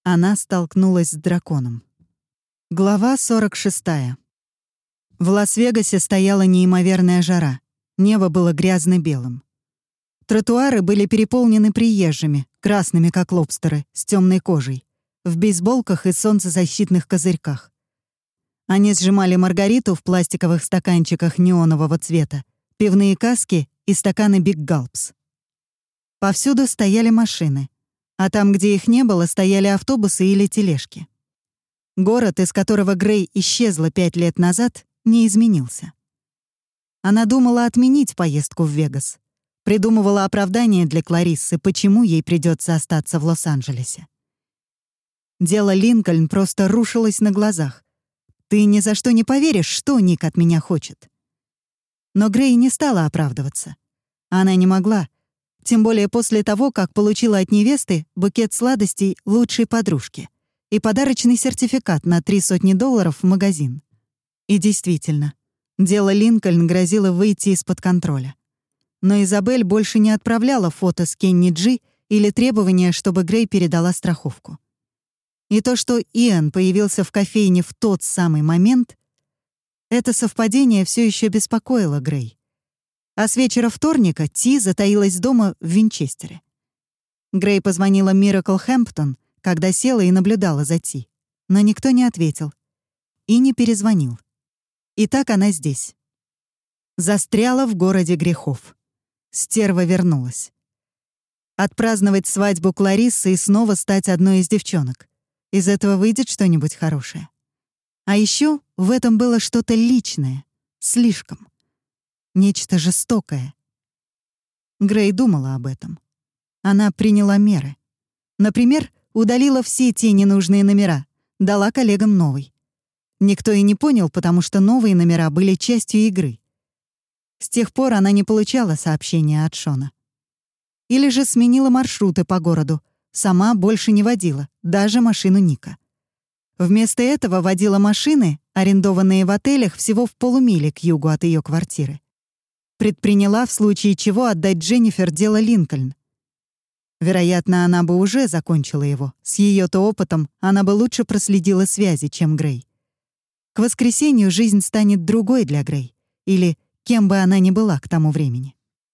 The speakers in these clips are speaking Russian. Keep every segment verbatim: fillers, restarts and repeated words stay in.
Она столкнулась с драконом. Глава сорок шестая. В Лас-Вегасе стояла неимоверная жара. Небо было грязно-белым. Тротуары были переполнены приезжими, красными как лобстеры, с темной кожей, в бейсболках и солнцезащитных козырьках. Они сжимали маргариту в пластиковых стаканчиках неонового цвета, пивные каски и стаканы Big Gulps. Повсюду стояли машины, а там, где их не было, стояли автобусы или тележки. Город, из которого Грей исчезла пять лет назад, не изменился. Она думала отменить поездку в Вегас, придумывала оправдание для Клариссы, почему ей придется остаться в Лос-Анджелесе. Дело Линкольн просто рушилось на глазах. «Ты ни за что не поверишь, что Ник от меня хочет». Но Грей не стала оправдываться. Она не могла, тем более после того, как получила от невесты букет сладостей лучшей подружки и подарочный сертификат на три сотни долларов в магазин. И действительно, дело Линкольн грозило выйти из-под контроля. Но Изабель больше не отправляла фото с Кенни Джи или требования, чтобы Грей передала страховку. И то, что Иэн появился в кофейне в тот самый момент, это совпадение все еще беспокоило Грей. А с вечера вторника Ти затаилась дома в Винчестере. Грей позвонила Миракл Хэмптон, когда села и наблюдала за Ти, но никто не ответил и не перезвонил. И так она здесь. Застряла в городе грехов. Стерва вернулась. Отпраздновать свадьбу Клариссы и снова стать одной из девчонок. Из этого выйдет что-нибудь хорошее. А еще в этом было что-то личное, слишком. Нечто жестокое. Грей думала об этом. Она приняла меры. Например, удалила все те ненужные номера, дала коллегам новый. Никто и не понял, потому что новые номера были частью игры. С тех пор она не получала сообщения от Шона. Или же сменила маршруты по городу, сама больше не водила, даже машину Ника. Вместо этого водила машины, арендованные в отелях всего в полумиле к югу от ее квартиры. Предприняла в случае чего отдать Дженнифер дело Линкольн. Вероятно, она бы уже закончила его. С ее-то опытом она бы лучше проследила связи, чем Грей. К воскресенью жизнь станет другой для Грей. Или кем бы она ни была к тому времени.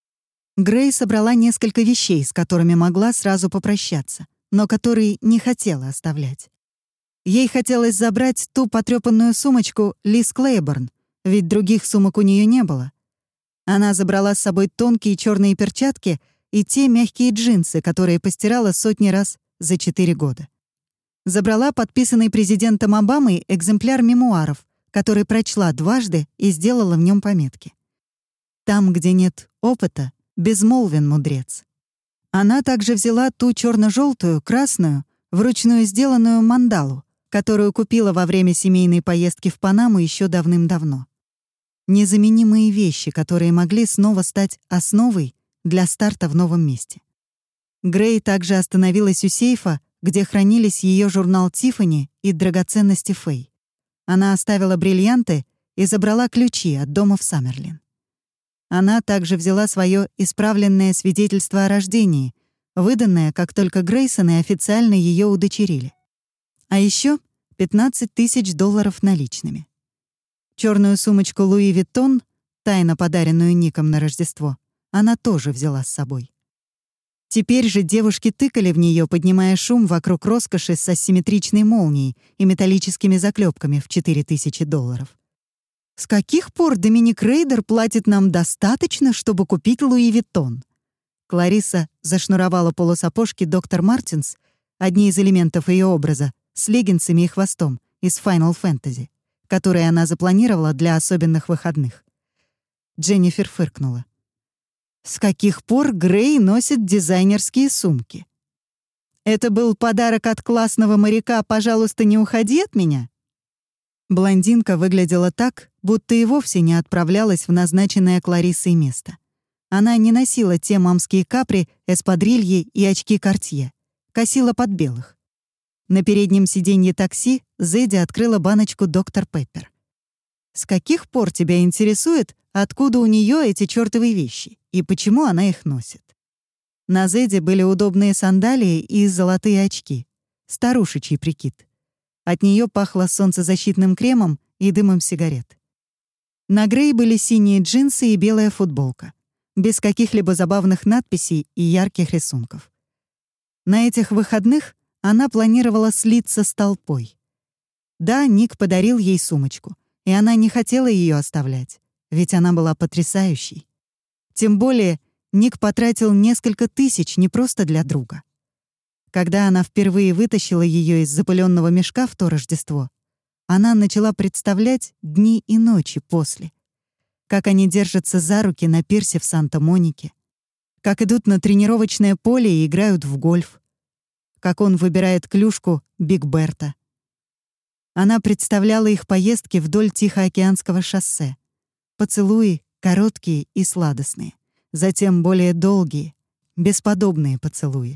Грей собрала несколько вещей, с которыми могла сразу попрощаться, но которые не хотела оставлять. Ей хотелось забрать ту потрёпанную сумочку Лиз Клейборн, ведь других сумок у нее не было. Она забрала с собой тонкие черные перчатки и те мягкие джинсы, которые постирала сотни раз за четыре года. Забрала подписанный президентом Обамой экземпляр мемуаров, который прочла дважды и сделала в нем пометки. Там, где нет опыта, безмолвен мудрец. Она также взяла ту черно-желтую, красную, вручную сделанную мандалу, которую купила во время семейной поездки в Панаму еще давным-давно. Незаменимые вещи, которые могли снова стать основой для старта в новом месте. Грей также остановилась у сейфа, где хранились ее журнал «Тиффани» и драгоценности Фэй. Она оставила бриллианты и забрала ключи от дома в Саммерлин. Она также взяла свое исправленное свидетельство о рождении, выданное, как только Грейсоны официально ее удочерили. А еще пятнадцать тысяч долларов наличными. Черную сумочку Луи Виттон, тайно подаренную Ником на Рождество, она тоже взяла с собой. Теперь же девушки тыкали в нее, поднимая шум вокруг роскоши с асимметричной молнией и металлическими заклепками в четыре тысячи долларов. С каких пор Доминик Рейдер платит нам достаточно, чтобы купить Луи Виттон? Кларисса зашнуровала полусапожки доктор Мартинс, одни из элементов ее образа, с леггинсами и хвостом из Final Fantasy, которые она запланировала для особенных выходных. Дженнифер фыркнула. С каких пор Грей носит дизайнерские сумки? Это был подарок от классного моряка «Пожалуйста, не уходи от меня»? Блондинка выглядела так, будто и вовсе не отправлялась в назначенное Клариссой место. Она не носила те мамские капри, эспадрильи и очки Кортье. Косила под белых. На переднем сиденье такси Зэдди открыла баночку доктор Пеппер. «С каких пор тебя интересует, откуда у нее эти чёртовы вещи и почему она их носит?» На Зэдди были удобные сандалии и золотые очки. Старушечий прикид. От нее пахло солнцезащитным кремом и дымом сигарет. На Грей были синие джинсы и белая футболка, без каких-либо забавных надписей и ярких рисунков. На этих выходных она планировала слиться с толпой. Да, Ник подарил ей сумочку, и она не хотела ее оставлять, ведь она была потрясающей. Тем более Ник потратил несколько тысяч не просто для друга. Когда она впервые вытащила ее из запыленного мешка в то Рождество, она начала представлять дни и ночи после. Как они держатся за руки на пирсе в Санта-Монике, как идут на тренировочное поле и играют в гольф, как он выбирает клюшку Биг Берта. Она представляла их поездки вдоль Тихоокеанского шоссе. Поцелуи короткие и сладостные, затем более долгие, бесподобные поцелуи.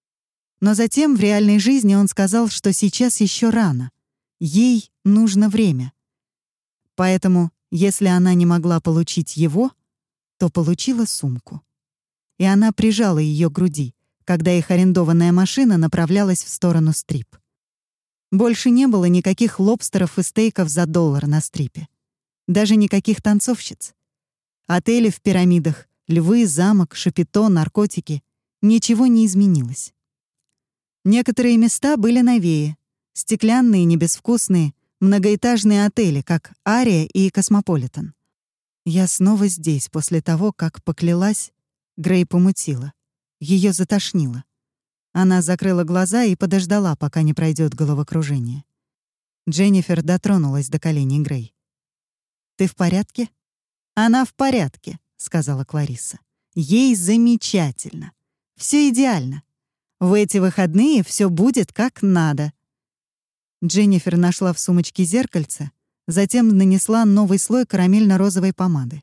Но затем в реальной жизни он сказал, что сейчас еще рано. Ей нужно время. Поэтому, если она не могла получить его, то получила сумку. И она прижала ее к груди, когда их арендованная машина направлялась в сторону стрип. Больше не было никаких лобстеров и стейков за доллар на стрипе. Даже никаких танцовщиц. Отели в пирамидах, львы, замок, шапито, наркотики. Ничего не изменилось. Некоторые места были новее. Стеклянные, не безвкусные, многоэтажные отели, как «Ария» и «Космополитен». Я снова здесь после того, как поклялась, Грей помутила. Ее затошнило. Она закрыла глаза и подождала, пока не пройдет головокружение. Дженнифер дотронулась до коленей Грей. «Ты в порядке?» «Она в порядке», — сказала Кларисса. «Ей замечательно. Все идеально. В эти выходные все будет как надо». Дженнифер нашла в сумочке зеркальце, затем нанесла новый слой карамельно-розовой помады.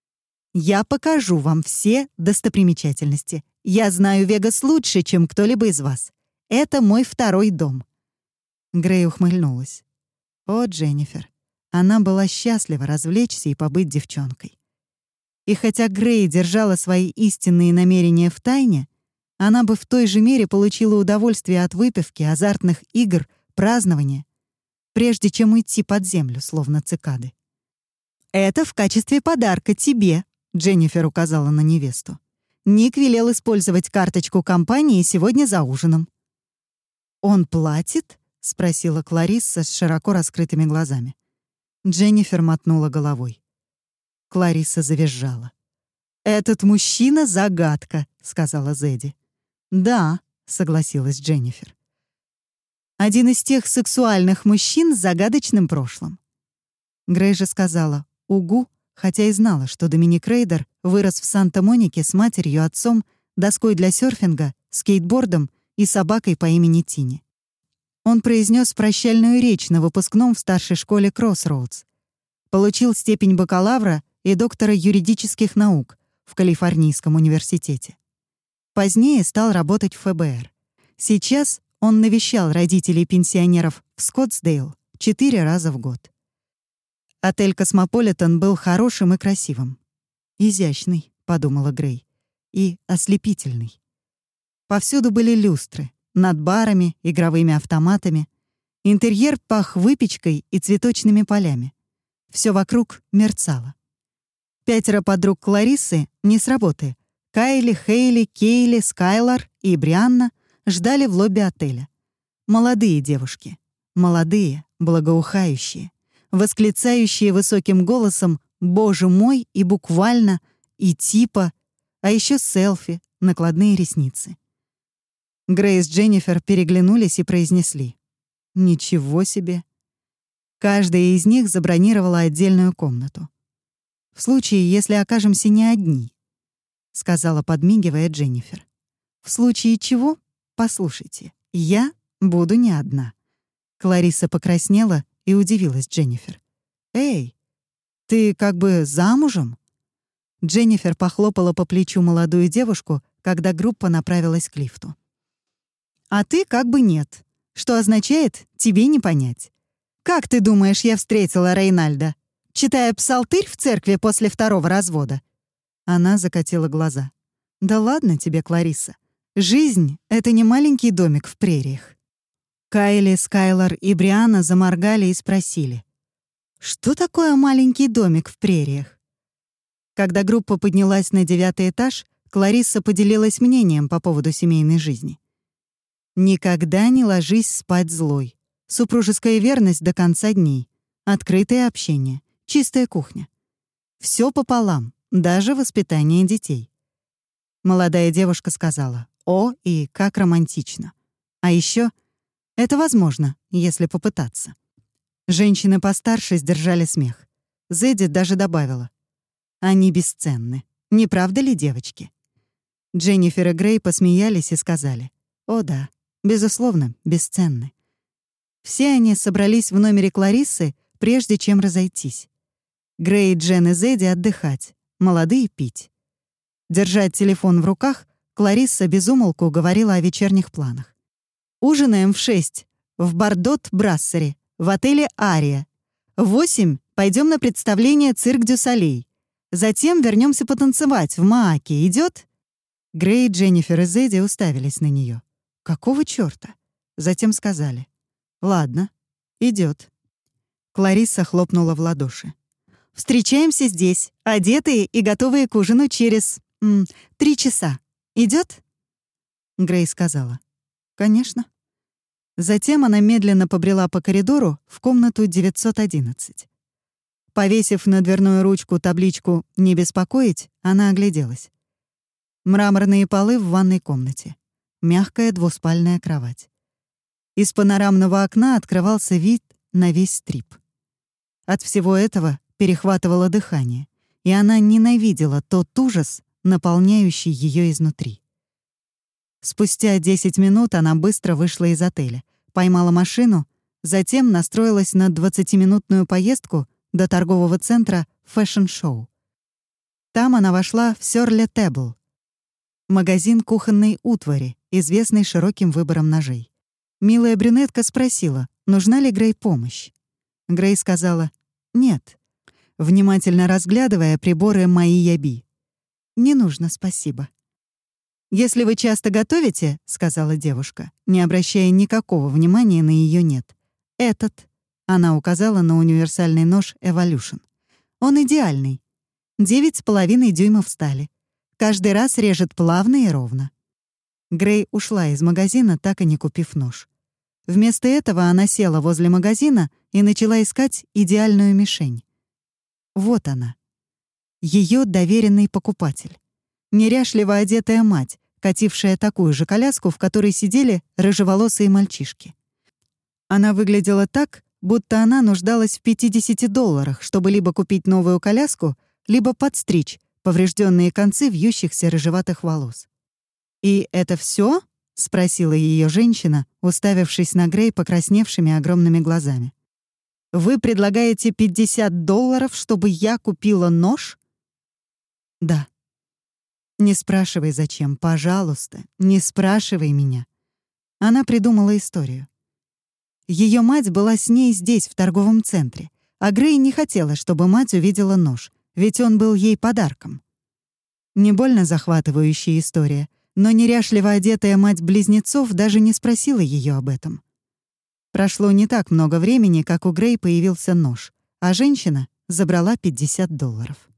«Я покажу вам все достопримечательности. Я знаю Вегас лучше, чем кто-либо из вас. Это мой второй дом». Грей ухмыльнулась. «О, Дженнифер». Она была счастлива развлечься и побыть девчонкой. И хотя Грей держала свои истинные намерения в тайне, она бы в той же мере получила удовольствие от выпивки, азартных игр, празднования, прежде чем уйти под землю, словно цикады. «Это в качестве подарка тебе», — Дженнифер указала на невесту. «Ник велел использовать карточку компании сегодня за ужином». «Он платит?» — спросила Кларисса с широко раскрытыми глазами. Дженнифер мотнула головой. Кларисса завизжала. «Этот мужчина — загадка», — сказала Зэдди. «Да», — согласилась Дженнифер. «Один из тех сексуальных мужчин с загадочным прошлым». Грей же сказала «Угу», хотя и знала, что Доминик Рейдер вырос в Санта-Монике с матерью, отцом, доской для серфинга, скейтбордом и собакой по имени Тини. Он произнес прощальную речь на выпускном в старшей школе Кроссроудс. Получил степень бакалавра и доктора юридических наук в Калифорнийском университете. Позднее стал работать в эф бэ эр. Сейчас он навещал родителей пенсионеров в Скоттсдейл четыре раза в год. Отель «Космополитен» был хорошим и красивым. «Изящный», — подумала Грей, — «и ослепительный». Повсюду были люстры, над барами, игровыми автоматами. Интерьер пах выпечкой и цветочными полями. Все вокруг мерцало. Пятеро подруг Клариссы не с работы. Кайли, Хейли, Кейли, Скайлар и Брианна ждали в лобби отеля. Молодые девушки. Молодые, благоухающие, восклицающие высоким голосом «Боже мой!» и буквально, и типа, а еще селфи, накладные ресницы. Грей с Дженнифер переглянулись и произнесли: «Ничего себе!» Каждая из них забронировала отдельную комнату. «В случае, если окажемся не одни», — сказала, подмигивая Дженнифер. «В случае чего? Послушайте, я буду не одна». Кларисса покраснела и удивилась Дженнифер. «Эй, ты как бы замужем?» Дженнифер похлопала по плечу молодую девушку, когда группа направилась к лифту. «А ты как бы нет, что означает «тебе не понять». Как ты думаешь, я встретила Рейнальда? Читая псалтырь в церкви после второго развода?» Она закатила глаза. «Да ладно тебе, Кларисса. Жизнь — это не маленький домик в прериях». Кайли, Скайлор и Брианна заморгали и спросили: «Что такое маленький домик в прериях?» Когда группа поднялась на девятый этаж, Кларисса поделилась мнением по поводу семейной жизни. «Никогда не ложись спать злой. Супружеская верность до конца дней. Открытое общение. Чистая кухня. Все пополам, даже воспитание детей». Молодая девушка сказала: «О, и как романтично. А еще это возможно, если попытаться». Женщины постарше сдержали смех. Зэдди даже добавила: «Они бесценны. Не правда ли, девочки?» Дженнифер и Грей посмеялись и сказали: «О да, безусловно, бесценны». Все они собрались в номере Клариссы, прежде чем разойтись. Грей, Джен и Зэдди отдыхать, молодые пить. Держать телефон в руках, Кларисса безумолку говорила о вечерних планах. «Ужинаем в шесть в Бардот-Брассере, в отеле «Ария». В восемь пойдем на представление «Цирк дю Солей». Затем вернемся потанцевать в Мааке. Идет? Грей, Дженнифер и Зэдди уставились на нее. Какого чёрта? Затем сказали: «Ладно, идет». Кларисса хлопнула в ладоши. «Встречаемся здесь, одетые и готовые к ужину через... М, три часа. Идет? Грей сказала: «Конечно». Затем она медленно побрела по коридору в комнату девятьсот одиннадцать. Повесив на дверную ручку табличку «Не беспокоить», она огляделась. Мраморные полы в ванной комнате. Мягкая двуспальная кровать. Из панорамного окна открывался вид на весь стрип. От всего этого перехватывало дыхание, и она ненавидела тот ужас, наполняющий ее изнутри. Спустя десять минут она быстро вышла из отеля, поймала машину, затем настроилась на двадцатиминутную поездку до торгового центра «Фэшн-шоу». Там она вошла в «Сёрле Тэбл», магазин кухонной утвари, известный широким выбором ножей. Милая брюнетка спросила, нужна ли Грей помощь. Грей сказала «нет», внимательно разглядывая приборы Майяби. «Не нужно, спасибо». «Если вы часто готовите, — сказала девушка, не обращая никакого внимания на ее «нет», — этот, — она указала на универсальный нож Evolution. Он идеальный. Девять с половиной дюймов стали. Каждый раз режет плавно и ровно». Грей ушла из магазина, так и не купив нож. Вместо этого она села возле магазина и начала искать идеальную мишень. Вот она. Ее доверенный покупатель. Неряшливо одетая мать, катившая такую же коляску, в которой сидели рыжеволосые мальчишки. Она выглядела так, будто она нуждалась в пятидесяти долларах, чтобы либо купить новую коляску, либо подстричь поврежденные концы вьющихся рыжеватых волос. «И это все? Спросила ее женщина, уставившись на Грей покрасневшими огромными глазами. «Вы предлагаете пятьдесят долларов, чтобы я купила нож?» «Да». «Не спрашивай, зачем, пожалуйста, не спрашивай меня». Она придумала историю. Ее мать была с ней здесь, в торговом центре, а Грей не хотела, чтобы мать увидела нож, ведь он был ей подарком. Не больно захватывающая история, но неряшливо одетая мать близнецов даже не спросила ее об этом. Прошло не так много времени, как у Грей появился нож, а женщина забрала пятьдесят долларов.